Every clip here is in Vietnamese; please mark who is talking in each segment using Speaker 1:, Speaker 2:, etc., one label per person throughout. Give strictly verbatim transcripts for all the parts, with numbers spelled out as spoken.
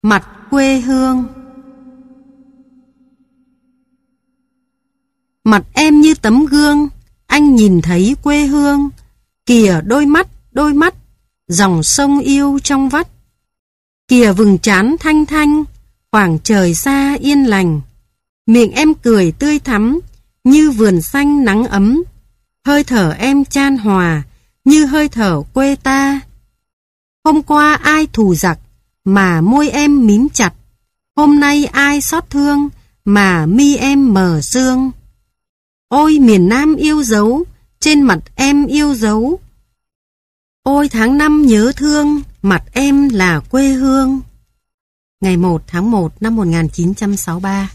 Speaker 1: Mặt quê hương. Mặt em như tấm gương, anh nhìn thấy quê hương. Kìa đôi mắt, đôi mắt, dòng sông yêu trong vắt. Kìa vừng trán thanh thanh, khoảng trời xa yên lành. Miệng em cười tươi thắm, như vườn xanh nắng ấm. Hơi thở em chan hòa, như hơi thở quê ta. Hôm qua ai thù giặc, mà môi em mím chặt. Hôm nay ai xót thương, mà mi em mờ sương. Ôi miền Nam yêu dấu, trên mặt em yêu dấu. Ôi tháng năm nhớ thương, mặt em là quê hương. Ngày một tháng một năm một nghìn chín trăm sáu mươi ba.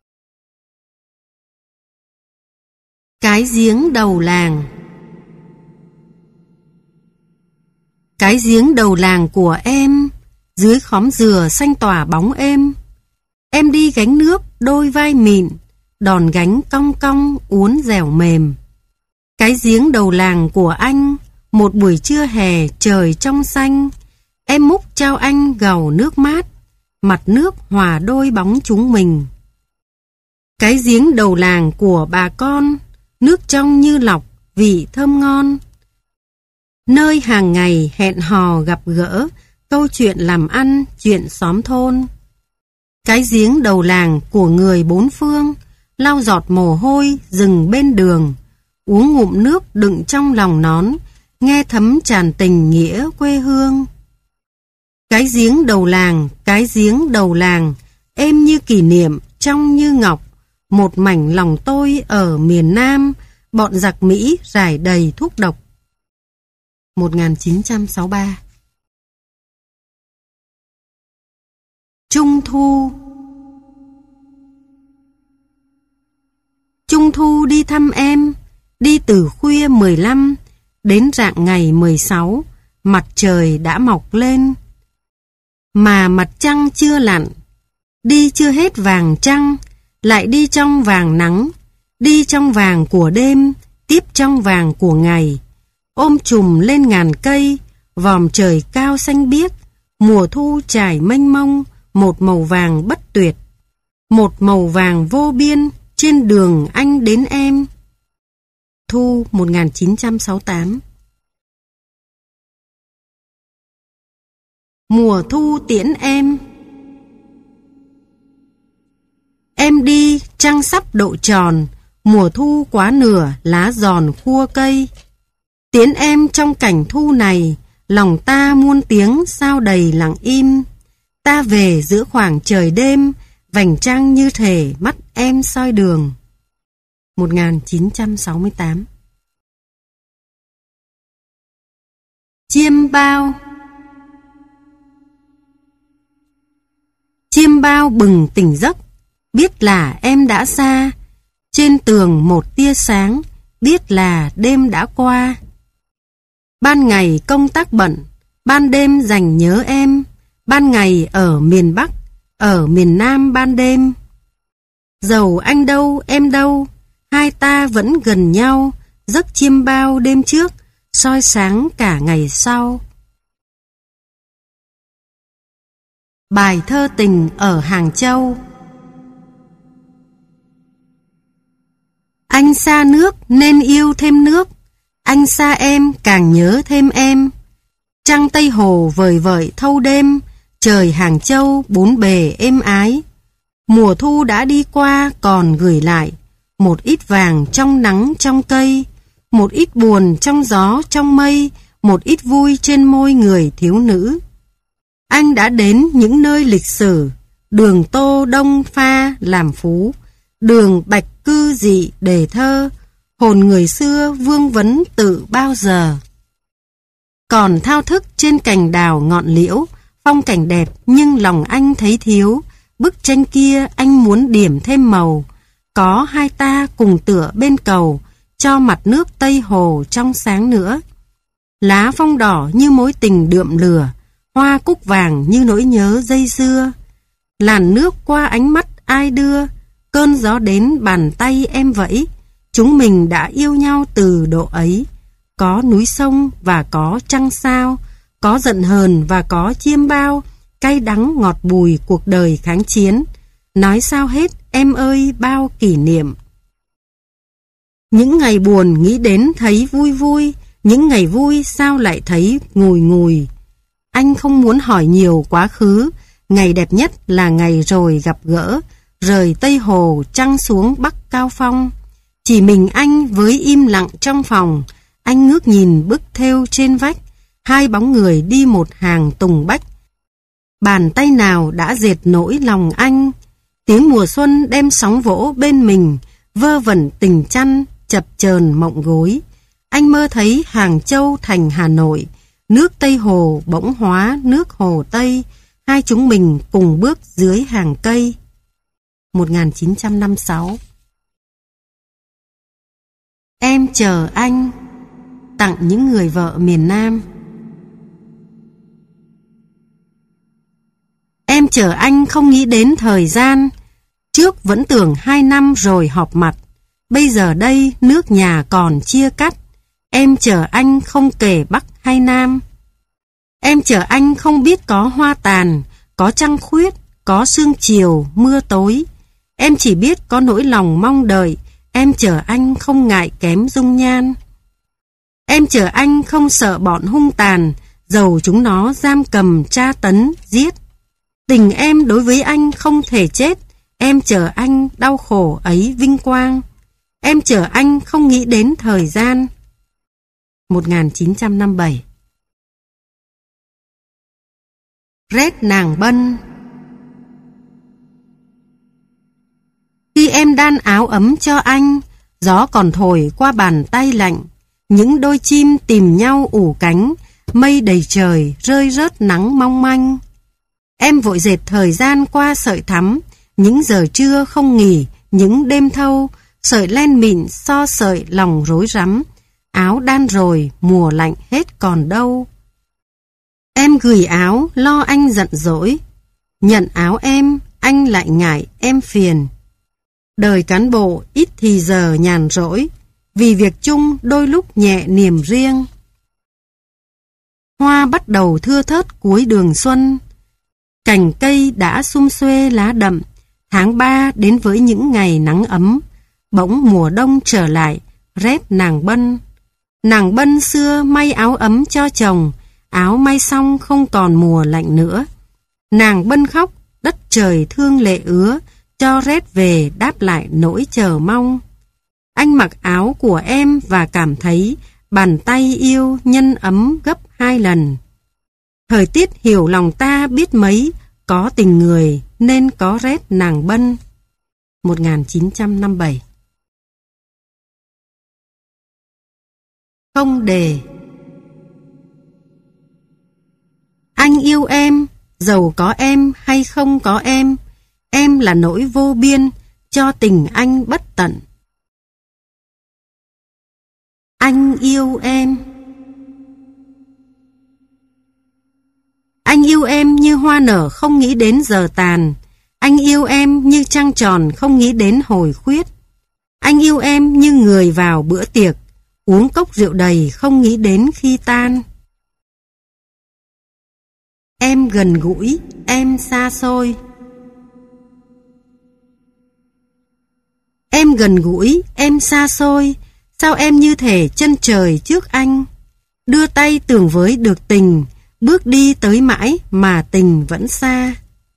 Speaker 1: Cái giếng đầu làng. Cái giếng đầu làng của em, dưới khóm dừa xanh tỏa bóng êm. Em đi gánh nước đôi vai mịn, đòn gánh cong cong uốn dẻo mềm. Cái giếng đầu làng của anh, một buổi trưa hè trời trong xanh. Em múc trao anh gầu nước mát, mặt nước hòa đôi bóng chúng mình. Cái giếng đầu làng của bà con, nước trong như lọc, vị thơm ngon. Nơi hàng ngày hẹn hò gặp gỡ, câu chuyện làm ăn, chuyện xóm thôn. Cái giếng đầu làng của người bốn phương, lau giọt mồ hôi dừng bên đường, uống ngụm nước đựng trong lòng nón, nghe thấm tràn tình nghĩa quê hương. Cái giếng đầu làng, cái giếng đầu làng, êm như kỷ niệm, trong như ngọc, một mảnh lòng tôi ở miền Nam, bọn giặc Mỹ rải đầy thuốc độc. một nghìn chín trăm sáu mươi ba. Trung thu. Trung thu đi thăm em, đi từ khuya mười lăm đến rạng ngày mười sáu, mặt trời đã mọc lên. Mà mặt trăng chưa lặn, đi chưa hết vàng trăng, lại đi trong vàng nắng, đi trong vàng của đêm, tiếp trong vàng của ngày. Ôm trùm lên ngàn cây, vòm trời cao xanh biếc, mùa thu trải mênh mông, một màu vàng bất tuyệt. Một màu vàng vô biên, trên đường anh đến em. Thu một nghìn chín trăm sáu mươi tám. Mùa thu tiễn em. Em đi trăng sắp độ tròn, mùa thu quá nửa lá giòn khua cây. Tiễn em trong cảnh thu này, lòng ta muôn tiếng sao đầy lặng im. Ta về giữa khoảng trời đêm, vành trăng như thể mắt em soi đường. một nghìn chín trăm sáu mươi tám. Chiêm bao. Chiêm bao bừng tỉnh giấc, biết là em đã xa. Trên tường một tia sáng, biết là đêm đã qua. Ban ngày công tác bận, ban đêm dành nhớ em. Ban ngày ở miền Bắc, ở miền Nam ban đêm. Dầu anh đâu em đâu, hai ta vẫn gần nhau. Giấc chiêm bao đêm trước, soi sáng cả ngày sau. Bài thơ tình ở Hàng Châu. Anh xa nước nên yêu thêm nước, anh xa em càng nhớ thêm em. Trăng Tây Hồ vời vợi thâu đêm, trời Hàng Châu bốn bề êm ái. Mùa thu đã đi qua còn gửi lại một ít vàng trong nắng trong cây, một ít buồn trong gió trong mây, một ít vui trên môi người thiếu nữ. Anh đã đến những nơi lịch sử, đường Tô Đông Pha làm phú, đường Bạch Cư Dị đề thơ, hồn người xưa vương vấn tự bao giờ. Còn thao thức trên cành đào ngọn liễu, phong cảnh đẹp nhưng lòng anh thấy thiếu. Bức tranh kia anh muốn điểm thêm màu, có hai ta cùng tựa bên cầu, cho mặt nước Tây Hồ trong sáng nữa. Lá phong đỏ như mối tình đượm lửa, hoa cúc vàng như nỗi nhớ dây dưa. Làn nước qua ánh mắt ai đưa, cơn gió đến bàn tay em vẫy. Chúng mình đã yêu nhau từ độ ấy. Có núi sông và có trăng sao, có giận hờn và có chiêm bao, cay đắng ngọt bùi cuộc đời kháng chiến. Nói sao hết em ơi bao kỷ niệm. Những ngày buồn nghĩ đến thấy vui vui, những ngày vui sao lại thấy ngùi ngùi. Anh không muốn hỏi nhiều quá khứ, ngày đẹp nhất là ngày rồi gặp gỡ, rời Tây Hồ trăng xuống Bắc Cao Phong. Chỉ mình anh với im lặng trong phòng, anh ngước nhìn bức thêu trên vách, hai bóng người đi một hàng tùng bách. Bàn tay nào đã dệt nỗi lòng anh, tiếng mùa xuân đem sóng vỗ bên mình, vơ vẩn tình chăn, chập chờn mộng gối. Anh mơ thấy Hàng Châu thành Hà Nội, nước Tây Hồ bỗng hóa nước Hồ Tây, hai chúng mình cùng bước dưới hàng cây. một nghìn chín trăm năm mươi sáu. Em chờ anh, tặng những người vợ miền Nam. Em chờ anh không nghĩ đến thời gian, trước vẫn tưởng hai năm rồi họp mặt, bây giờ đây nước nhà còn chia cắt. Em chờ anh không kể Bắc hay Nam. Em chờ anh không biết có hoa tàn, có trăng khuyết, có sương chiều, mưa tối. Em chỉ biết có nỗi lòng mong đợi. Em chờ anh không ngại kém dung nhan. Em chờ anh không sợ bọn hung tàn, dầu chúng nó giam cầm tra tấn, giết. Tình em đối với anh không thể chết. Em chờ anh đau khổ ấy vinh quang. Em chờ anh không nghĩ đến thời gian. một nghìn chín trăm năm mươi bảy. Rét nàng bân. Khi em đan áo ấm cho anh, gió còn thổi qua bàn tay lạnh, những đôi chim tìm nhau ủ cánh, mây đầy trời rơi rớt nắng mong manh. Em vội dệt thời gian qua sợi thắm, những giờ trưa không nghỉ, những đêm thâu, sợi len mịn so sợi lòng rối rắm. Áo đan rồi, mùa lạnh hết còn đâu. Em gửi áo, lo anh giận dỗi. Nhận áo em, anh lại ngại em phiền. Đời cán bộ ít thì giờ nhàn rỗi, vì việc chung đôi lúc nhẹ niềm riêng. Hoa bắt đầu thưa thớt cuối đường xuân, cành cây đã sum xuê lá đậm. Tháng ba đến với những ngày nắng ấm, bỗng mùa đông trở lại, rét nàng bân. Nàng bân xưa may áo ấm cho chồng, áo may xong không còn mùa lạnh nữa. Nàng bân khóc, đất trời thương lệ ứa, cho rét về đáp lại nỗi chờ mong. Anh mặc áo của em và cảm thấy bàn tay yêu nhân ấm gấp hai lần. Thời tiết hiểu lòng ta biết mấy, có tình người nên có rét nàng bân. một nghìn chín trăm năm mươi bảy. Không đề. Anh yêu em, dầu có em hay không có em, em là nỗi vô biên, cho tình anh bất tận. Anh yêu em. Anh yêu em như hoa nở không nghĩ đến giờ tàn. Anh yêu em như trăng tròn không nghĩ đến hồi khuyết. Anh yêu em như người vào bữa tiệc, uống cốc rượu đầy không nghĩ đến khi tan. Em gần gũi, em xa xôi. Em gần gũi, em xa xôi, sao em như thể chân trời trước anh. Đưa tay tưởng với được tình, bước đi tới mãi mà tình vẫn xa.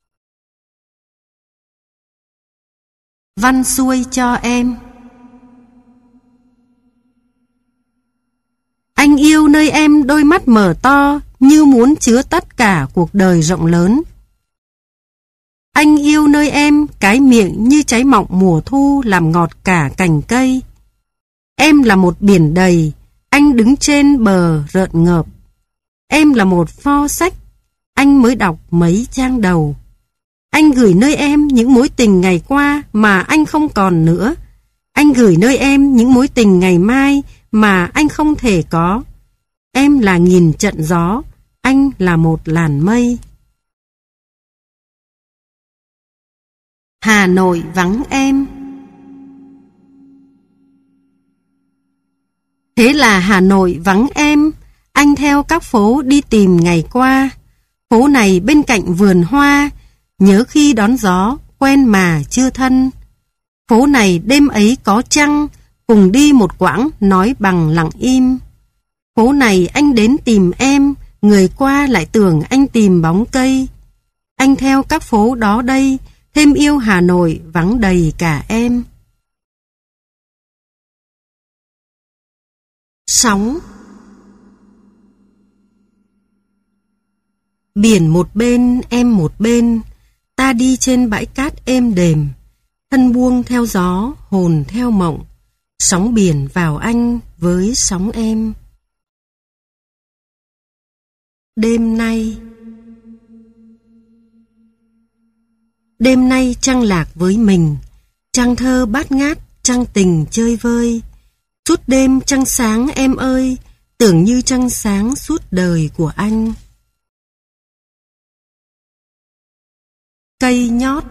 Speaker 1: Văn xuôi cho em. Anh yêu nơi em đôi mắt mở to, như muốn chứa tất cả cuộc đời rộng lớn. Anh yêu nơi em cái miệng như trái mọng mùa thu làm ngọt cả cành cây. Em là một biển đầy, anh đứng trên bờ rợn ngợp. Em là một pho sách, anh mới đọc mấy trang đầu. Anh gửi nơi em những mối tình ngày qua mà anh không còn nữa. Anh gửi nơi em những mối tình ngày mai mà anh không thể có. Em là nghìn trận gió, anh là một làn mây. Hà Nội vắng em. Thế là Hà Nội vắng em, anh theo các phố đi tìm ngày qua. Phố này bên cạnh vườn hoa, nhớ khi đón gió, quen mà chưa thân. Phố này đêm ấy có trăng, cùng đi một quãng nói bằng lặng im. Phố này anh đến tìm em, người qua lại tưởng anh tìm bóng cây. Anh theo các phố đó đây, thêm yêu Hà Nội vắng đầy cả em. Sóng. Biển một bên, em một bên, ta đi trên bãi cát êm đềm, thân buông theo gió, hồn theo mộng, sóng biển vào anh với sóng em. Đêm nay. Đêm nay trăng lạc với mình, trăng thơ bát ngát, trăng tình chơi vơi. Suốt đêm trăng sáng em ơi, tưởng như trăng sáng suốt đời của anh. Cây nhót.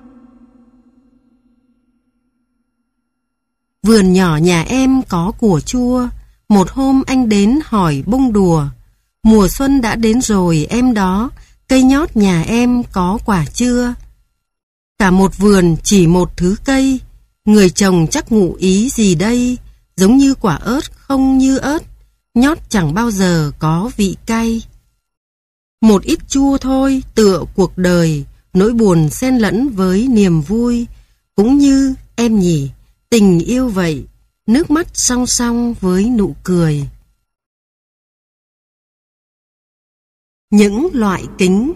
Speaker 1: Vườn nhỏ nhà em có củ chua, một hôm anh đến hỏi bông đùa. Mùa xuân đã đến rồi em đó, cây nhót nhà em có quả chưa? Cả một vườn chỉ một thứ cây, người trồng chắc ngụ ý gì đây? Giống như quả ớt không như ớt, nhót chẳng bao giờ có vị cay. Một ít chua thôi, tựa cuộc đời, nỗi buồn xen lẫn với niềm vui. Cũng như em nhỉ, tình yêu vậy, nước mắt song song với nụ cười. Những loại kính.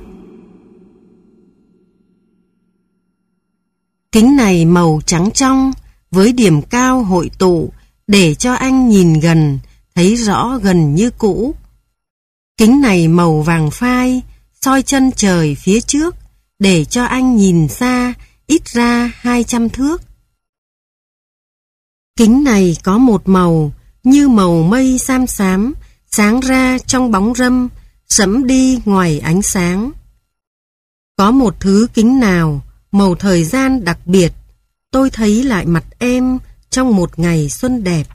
Speaker 1: Kính này màu trắng trong, với điểm cao hội tụ, để cho anh nhìn gần, thấy rõ gần như cũ. Kính này màu vàng phai, soi chân trời phía trước, để cho anh nhìn xa, ít ra hai trăm thước. Kính này có một màu, như màu mây xám xám, sáng ra trong bóng râm, sẫm đi ngoài ánh sáng. Có một thứ kính nào, màu thời gian đặc biệt, tôi thấy lại mặt em trong một ngày xuân đẹp.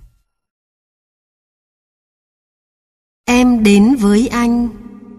Speaker 1: Em đến với anh.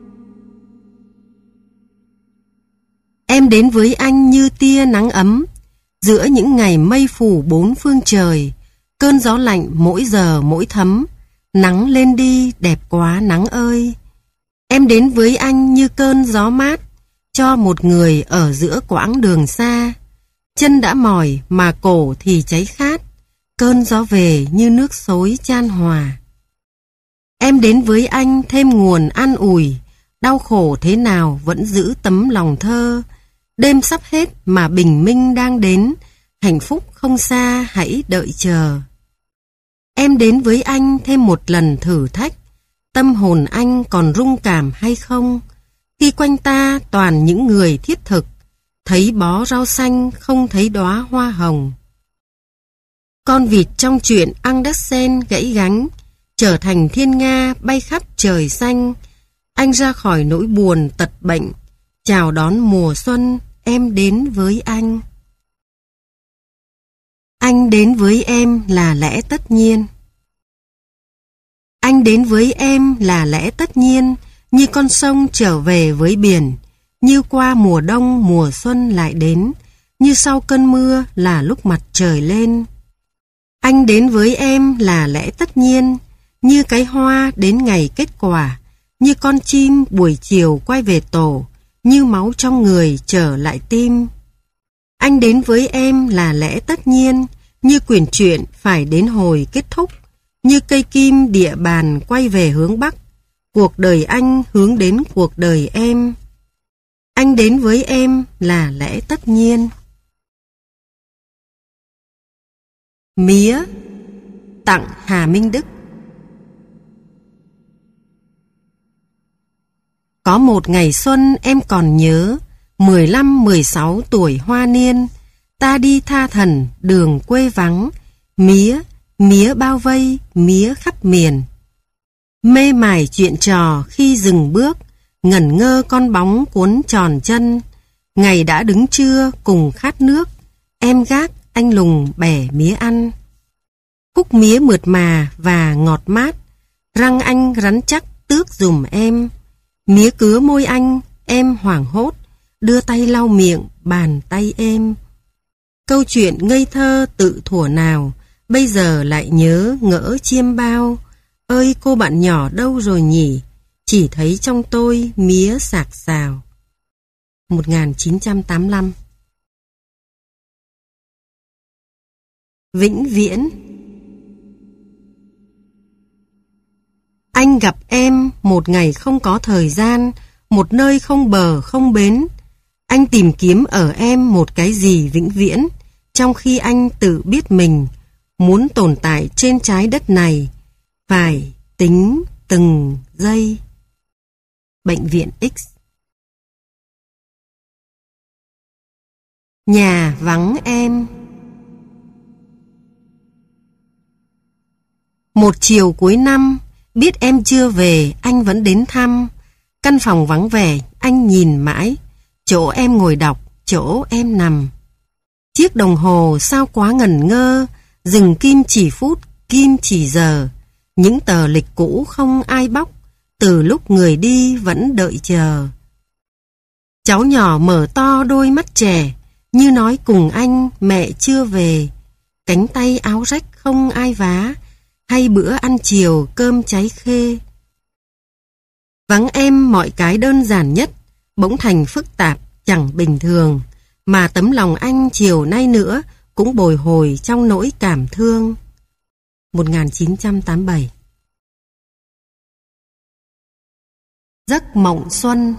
Speaker 1: Em đến với anh như tia nắng ấm, giữa những ngày mây phủ bốn phương trời, cơn gió lạnh mỗi giờ mỗi thấm, nắng lên đi đẹp quá nắng ơi. Em đến với anh như cơn gió mát, cho một người ở giữa quãng đường xa. Chân đã mỏi mà cổ thì cháy khát, cơn gió về như nước xối chan hòa. Em đến với anh thêm nguồn an ủi, đau khổ thế nào vẫn giữ tấm lòng thơ. Đêm sắp hết mà bình minh đang đến, hạnh phúc không xa hãy đợi chờ. Em đến với anh thêm một lần thử thách, tâm hồn anh còn rung cảm hay không? Khi quanh ta toàn những người thiết thực, thấy bó rau xanh không thấy đóa hoa hồng. Con vịt trong chuyện Andersen gãy gánh, trở thành thiên nga bay khắp trời xanh. Anh ra khỏi nỗi buồn tật bệnh, chào đón mùa xuân, em đến với anh. Anh đến với em là lẽ tất nhiên. Anh đến với em là lẽ tất nhiên, như con sông trở về với biển, như qua mùa đông mùa xuân lại đến, như sau cơn mưa là lúc mặt trời lên. Anh đến với em là lẽ tất nhiên, như cái hoa đến ngày kết quả, như con chim buổi chiều quay về tổ, như máu trong người trở lại tim. Anh đến với em là lẽ tất nhiên, như quyển truyện phải đến hồi kết thúc, như cây kim địa bàn quay về hướng Bắc, cuộc đời anh hướng đến cuộc đời em. Anh đến với em là lẽ tất nhiên. Mía. Tặng Hà Minh Đức. Có một ngày xuân em còn nhớ, mười lăm mười sáu tuổi hoa niên, ta đi tha thần đường quê vắng, mía, mía bao vây, mía khắp miền. Mê mải chuyện trò khi dừng bước, ngẩn ngơ con bóng cuốn tròn chân. Ngày đã đứng trưa cùng khát nước, em gác anh lùng bẻ mía ăn. Khúc mía mượt mà và ngọt mát, răng anh rắn chắc tước dùm em. Mía cứa môi anh, em hoảng hốt, đưa tay lau miệng, bàn tay êm. Câu chuyện ngây thơ tự thuở nào, bây giờ lại nhớ ngỡ chiêm bao. Ơi cô bạn nhỏ đâu rồi nhỉ, chỉ thấy trong tôi mía sạc sào. một nghìn chín trăm tám mươi lăm. Vĩnh viễn. Anh gặp em một ngày không có thời gian, một nơi không bờ không bến. Anh tìm kiếm ở em một cái gì vĩnh viễn, trong khi anh tự biết mình muốn tồn tại trên trái đất này, phải tính từng giây. Bệnh viện X. Nhà vắng em. Một chiều cuối năm, biết em chưa về, anh vẫn đến thăm. Căn phòng vắng vẻ, anh nhìn mãi, chỗ em ngồi đọc, chỗ em nằm. Chiếc đồng hồ sao quá ngẩn ngơ, dừng kim chỉ phút, kim chỉ giờ. Những tờ lịch cũ không ai bóc, từ lúc người đi vẫn đợi chờ. Cháu nhỏ mở to đôi mắt trẻ, như nói cùng anh mẹ chưa về. Cánh tay áo rách không ai vá, hay bữa ăn chiều cơm cháy khê. Vắng em mọi cái đơn giản nhất, bỗng thành phức tạp chẳng bình thường, mà tấm lòng anh chiều nay nữa cũng bồi hồi trong nỗi cảm thương. một nghìn chín trăm tám mươi bảy. Giấc mộng xuân.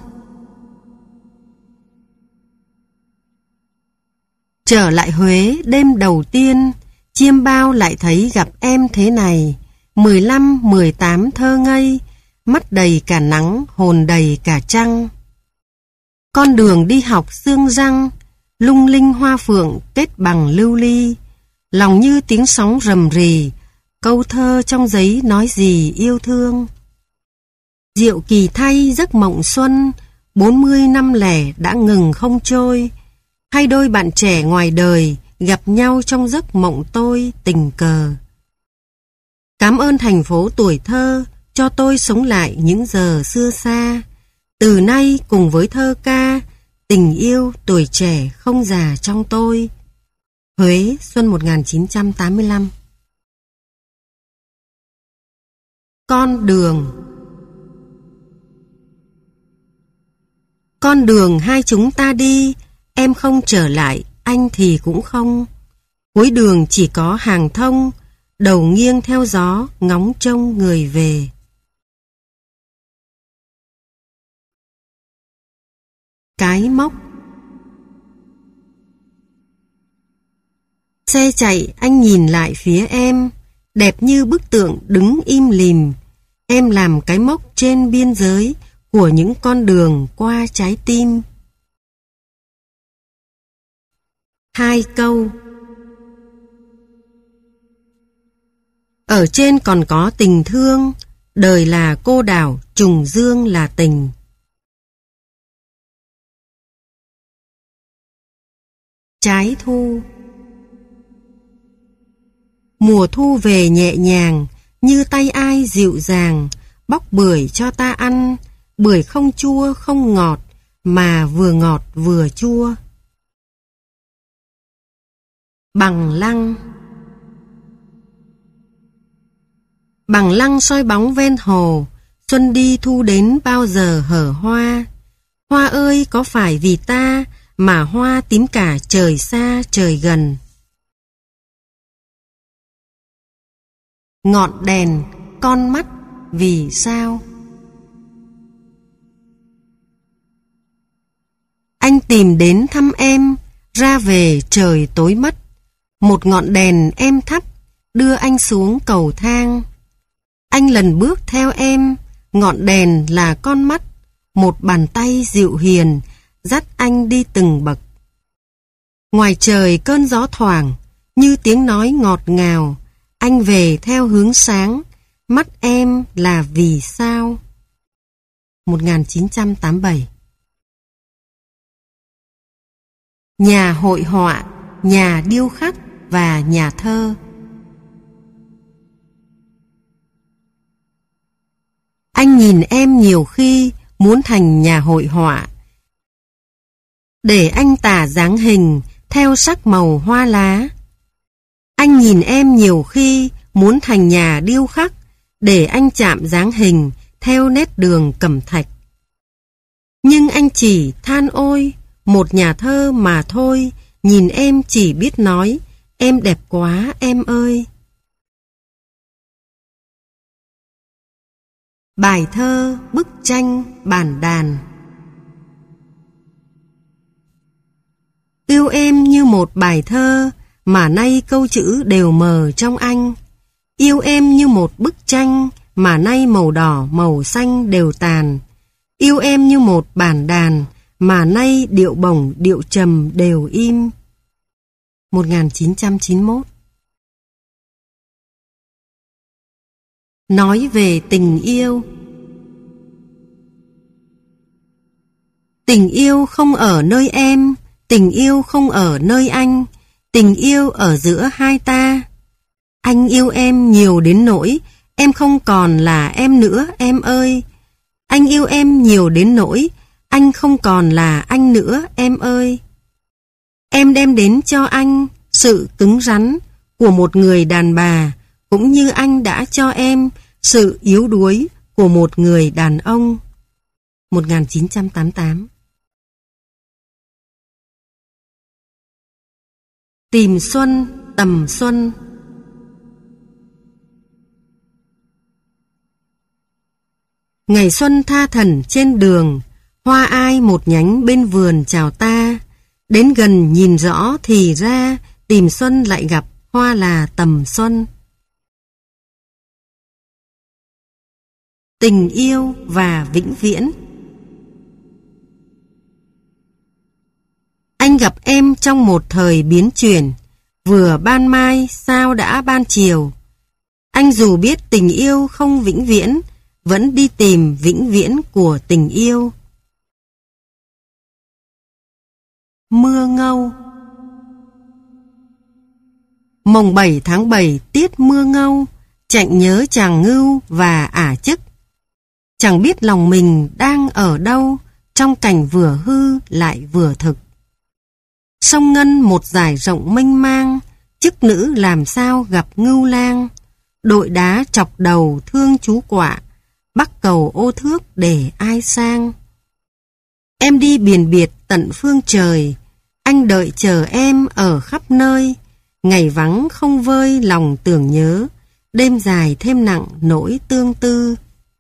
Speaker 1: Trở lại Huế đêm đầu tiên, chiêm bao lại thấy gặp em thế này. Mười lăm, mười tám thơ ngây, mắt đầy cả nắng, hồn đầy cả trăng. Con đường đi học sương răng, lung linh hoa phượng kết bằng lưu ly. Lòng như tiếng sóng rầm rì, câu thơ trong giấy nói gì yêu thương. Diệu kỳ thay giấc mộng xuân, bốn mươi năm lẻ đã ngừng không trôi. Hai đôi bạn trẻ ngoài đời gặp nhau trong giấc mộng tôi tình cờ. Cảm ơn thành phố tuổi thơ cho tôi sống lại những giờ xưa xa. Từ nay cùng với thơ ca, tình yêu tuổi trẻ không già trong tôi. Huế, xuân một nghìn chín trăm tám mươi lăm. Con đường. Con đường hai chúng ta đi, em không trở lại, anh thì cũng không. Cuối đường chỉ có hàng thông, đầu nghiêng theo gió, ngóng trông người về. Cái mốc. Xe chạy, anh nhìn lại phía em, đẹp như bức tượng đứng im lìm. Em làm cái mốc trên biên giới của những con đường qua trái tim. Hai câu. Ở trên còn có tình thương, đời là cô đảo, trùng dương là tình. Trái thu. Mùa thu về nhẹ nhàng, như tay ai dịu dàng, bóc bưởi cho ta ăn, bưởi không chua không ngọt, mà vừa ngọt vừa chua. Bằng lăng. Bằng lăng soi bóng ven hồ, xuân đi thu đến bao giờ hở hoa. Hoa ơi có phải vì ta mà hoa tím cả trời xa trời gần. Ngọn đèn, con mắt, vì sao? Anh tìm đến thăm em, ra về trời tối mất. Một ngọn đèn em thắp, đưa anh xuống cầu thang. Anh lần bước theo em, ngọn đèn là con mắt, một bàn tay dịu hiền, dắt anh đi từng bậc. Ngoài trời cơn gió thoảng, như tiếng nói ngọt ngào, anh về theo hướng sáng, mắt em là vì sao? một nghìn chín trăm tám mươi bảy. Nhà hội họa, nhà điêu khắc và nhà thơ. Anh nhìn em nhiều khi muốn thành nhà hội họa, để anh tả dáng hình theo sắc màu hoa lá. Anh nhìn em nhiều khi muốn thành nhà điêu khắc, để anh chạm dáng hình theo nét đường cẩm thạch. Nhưng anh chỉ than ôi, một nhà thơ mà thôi, nhìn em chỉ biết nói, em đẹp quá em ơi. Bài thơ, bức tranh, bản đàn. Yêu em như một bài thơ, mà nay câu chữ đều mờ trong anh. Yêu em như một bức tranh, mà nay màu đỏ màu xanh đều tàn. Yêu em như một bản đàn, mà nay điệu bổng điệu trầm đều im. một nghìn chín trăm chín mươi mốt. Nói về tình yêu. Tình yêu không ở nơi em, tình yêu không ở nơi anh, tình yêu ở giữa hai ta. Anh yêu em nhiều đến nỗi em không còn là em nữa em ơi. Anh yêu em nhiều đến nỗi anh không còn là anh nữa em ơi. Em đem đến cho anh sự cứng rắn của một người đàn bà, cũng như anh đã cho em sự yếu đuối của một người đàn ông. một nghìn chín trăm tám mươi tám. Tìm xuân, tầm xuân. Ngày xuân tha thẩn trên đường, hoa ai một nhánh bên vườn chào ta. Đến gần nhìn rõ thì ra, tìm xuân lại gặp hoa là tầm xuân. Tình yêu và vĩnh viễn. Anh gặp em trong một thời biến chuyển, vừa ban mai sao đã ban chiều. Anh dù biết tình yêu không vĩnh viễn, vẫn đi tìm vĩnh viễn của tình yêu. Mưa ngâu. Mồng bảy tháng bảy tiết mưa ngâu, chạnh nhớ chàng ngưu và ả chức. Chẳng biết lòng mình đang ở đâu, trong cảnh vừa hư lại vừa thực. Sông Ngân một dải rộng mênh mang, chức nữ làm sao gặp ngưu lang. Đội đá chọc đầu thương chú quạ, bắc cầu ô thước để ai sang. Em đi biển biệt tận phương trời, anh đợi chờ em ở khắp nơi. Ngày vắng không vơi lòng tưởng nhớ, đêm dài thêm nặng nỗi tương tư.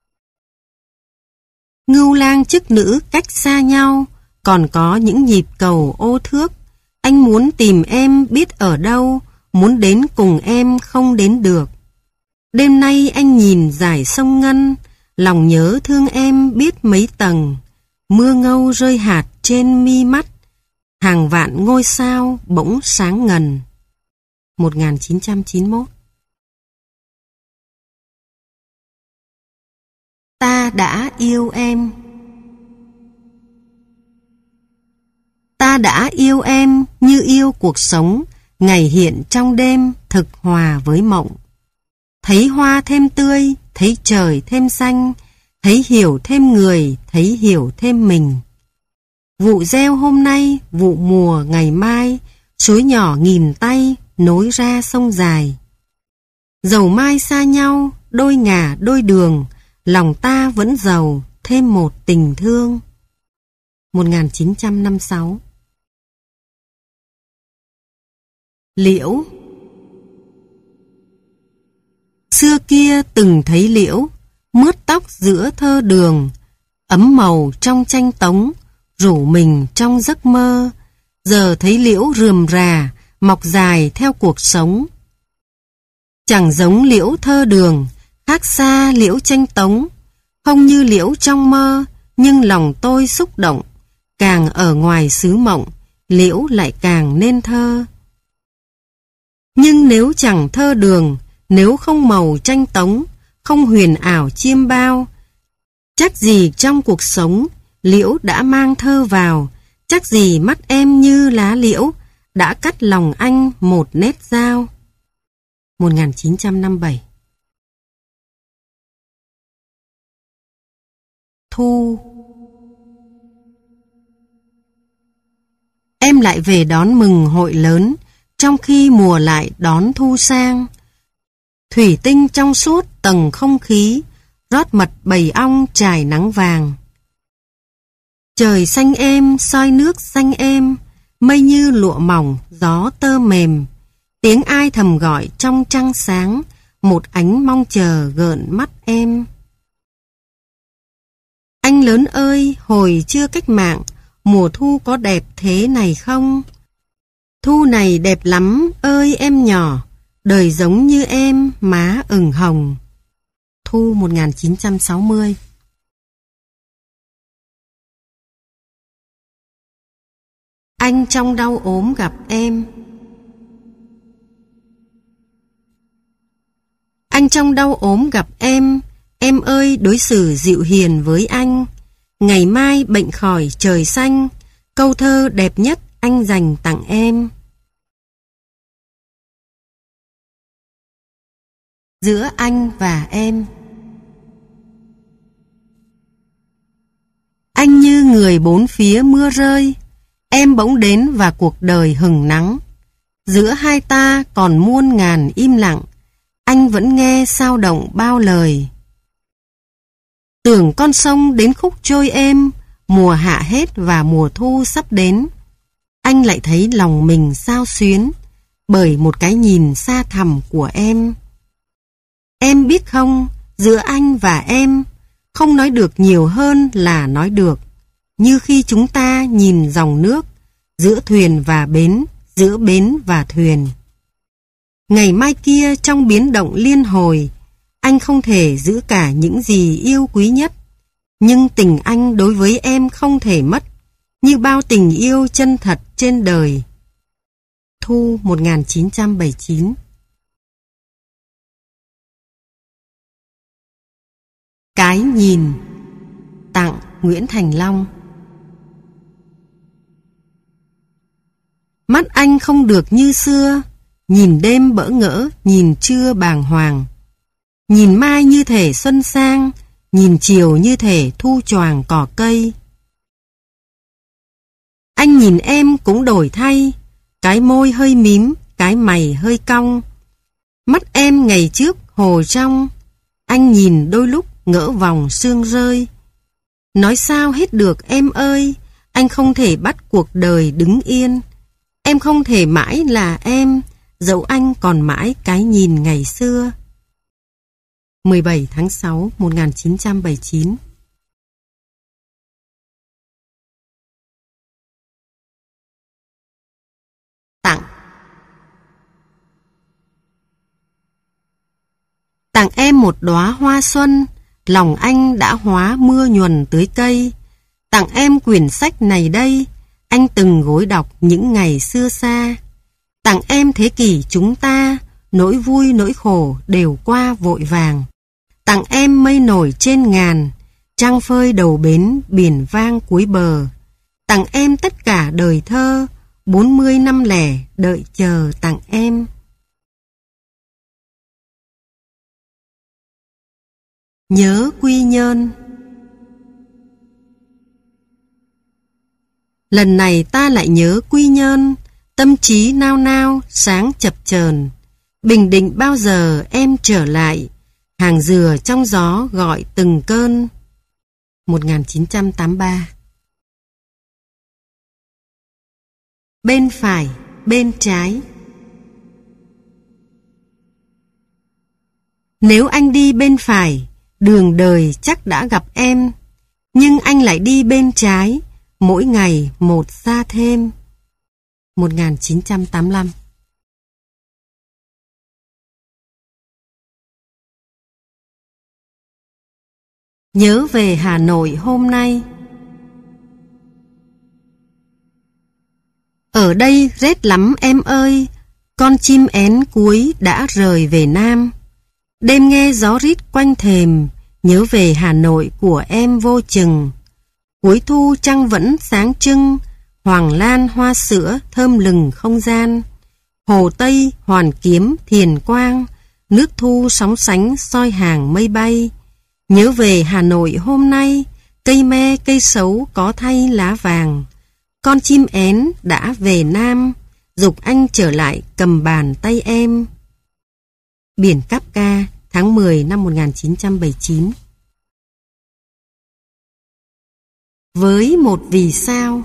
Speaker 1: Ngưu lang chức nữ cách xa nhau, còn có những nhịp cầu ô thước. Anh muốn tìm em biết ở đâu, muốn đến cùng em không đến được. Đêm nay anh nhìn dải sông Ngân, lòng nhớ thương em biết mấy tầng. Mưa ngâu rơi hạt trên mi mắt, hàng vạn ngôi sao bỗng sáng ngần. một nghìn chín trăm chín mươi mốt. Ta đã yêu em. Ta đã yêu em như yêu cuộc sống, ngày hiện trong đêm thực hòa với mộng. Thấy hoa thêm tươi, thấy trời thêm xanh, thấy hiểu thêm người, thấy hiểu thêm mình. Vụ gieo hôm nay, vụ mùa ngày mai, suối nhỏ nghìn tay nối ra sông dài. Dầu mai xa nhau, đôi ngả đôi đường, lòng ta vẫn giàu thêm một tình thương. một nghìn chín trăm năm mươi sáu. Liễu. Xưa kia từng thấy liễu, mướt tóc giữa thơ đường, ấm màu trong tranh tống, rủ mình trong giấc mơ. Giờ thấy liễu rườm rà, mọc dài theo cuộc sống. Chẳng giống liễu thơ đường, khác xa liễu tranh tống. Không như liễu trong mơ, nhưng lòng tôi xúc động. Càng ở ngoài xứ mộng, liễu lại càng nên thơ. Nhưng nếu chẳng thơ đường, nếu không màu tranh tống, không huyền ảo chiêm bao, chắc gì trong cuộc sống liễu đã mang thơ vào, chắc gì mắt em như lá liễu đã cắt lòng anh một nét dao. một nghìn chín trăm năm mươi bảy. Thu. Em lại về đón mừng hội lớn, trong khi mùa lại đón thu sang. Thủy tinh trong suốt tầng không khí, rót mật bầy ong trải nắng vàng. Trời xanh êm, soi nước xanh êm, mây như lụa mỏng, gió tơ mềm. Tiếng ai thầm gọi trong trăng sáng, một ánh mong chờ gợn mắt em. Anh lớn ơi, hồi chưa cách mạng, mùa thu có đẹp thế này không? Thu này đẹp lắm ơi em nhỏ, đời giống như em, má ửng hồng. Thu một nghìn chín trăm sáu mươi. Anh trong đau ốm gặp em. Anh trong đau ốm gặp em, em ơi đối xử dịu hiền với anh. Ngày mai bệnh khỏi trời xanh, câu thơ đẹp nhất anh dành tặng em. Giữa anh và em. Anh như người bốn phía mưa rơi, em bỗng đến và cuộc đời hừng nắng. Giữa hai ta còn muôn ngàn im lặng, anh vẫn nghe sao động bao lời. Tưởng con sông đến khúc trôi êm, mùa hạ hết và mùa thu sắp đến. Anh lại thấy lòng mình xao xuyến, bởi một cái nhìn xa thẳm của em. Em biết không, giữa anh và em, không nói được nhiều hơn là nói được. Như khi chúng ta nhìn dòng nước, giữa thuyền và bến, giữa bến và thuyền. Ngày mai kia trong biến động liên hồi, anh không thể giữ cả những gì yêu quý nhất, nhưng tình anh đối với em không thể mất, như bao tình yêu chân thật trên đời. Thu một nghìn chín trăm bảy mươi chín. Cái nhìn. Tặng Nguyễn Thành Long. Mắt anh không được như xưa, nhìn đêm bỡ ngỡ, nhìn trưa bàng hoàng. Nhìn mai như thể xuân sang, nhìn chiều như thể thu choàng cỏ cây. Anh nhìn em cũng đổi thay, cái môi hơi mím, cái mày hơi cong. Mắt em ngày trước hồ trong, anh nhìn đôi lúc ngỡ vòng sương rơi. Nói sao hết được em ơi, anh không thể bắt cuộc đời đứng yên. Em không thể mãi là em, dẫu anh còn mãi cái nhìn ngày xưa. mười bảy tháng sáu một nghìn chín trăm bảy mươi chín. Tặng. Tặng em một đóa hoa xuân, lòng anh đã hóa mưa nhuần tưới cây. Tặng em quyển sách này đây, anh từng gối đọc những ngày xưa xa. Tặng em thế kỷ chúng ta, nỗi vui nỗi khổ đều qua vội vàng. Tặng em mây nổi trên ngàn, trăng phơi đầu bến, biển vang cuối bờ. Tặng em tất cả đời thơ, bốn mươi năm lẻ đợi chờ tặng em. Nhớ Quy Nhơn. Lần này ta lại nhớ Quy Nhơn, tâm trí nao nao, sáng chập chờn. Bình định bao giờ em trở lại, hàng dừa trong gió gọi từng cơn. một nghìn chín trăm tám mươi ba. Bên phải, bên trái. Nếu anh đi bên phải, đường đời chắc đã gặp em. Nhưng anh lại đi bên trái, mỗi ngày một xa thêm. một nghìn chín trăm tám mươi lăm. Nhớ về Hà Nội hôm nay. Ở đây rét lắm em ơi, con chim én cuối đã rời về Nam. Đêm nghe gió rít quanh thềm, nhớ về Hà Nội của em vô chừng. Cuối thu trăng vẫn sáng trưng, hoàng lan hoa sữa thơm lừng không gian. Hồ Tây, Hoàn Kiếm, Thiền Quang, nước thu sóng sánh soi hàng mây bay. Nhớ về Hà Nội hôm nay, cây me cây sấu có thay lá vàng. Con chim én đã về Nam, giục anh trở lại cầm bàn tay em. Biển Kafka, tháng mười năm một nghìn chín trăm bảy mươi chín. Với một vì sao.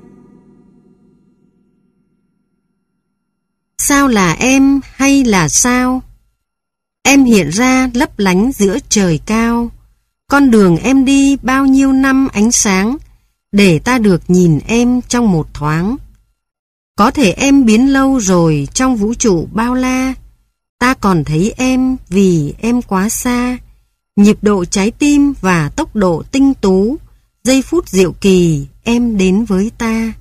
Speaker 1: Sao là em hay là sao? Em hiện ra lấp lánh giữa trời cao. Con đường em đi bao nhiêu năm ánh sáng, để ta được nhìn em trong một thoáng. Có thể em biến lâu rồi trong vũ trụ bao la, ta còn thấy em vì em quá xa. Nhịp độ trái tim và tốc độ tinh tú, giây phút diệu kỳ em đến với ta.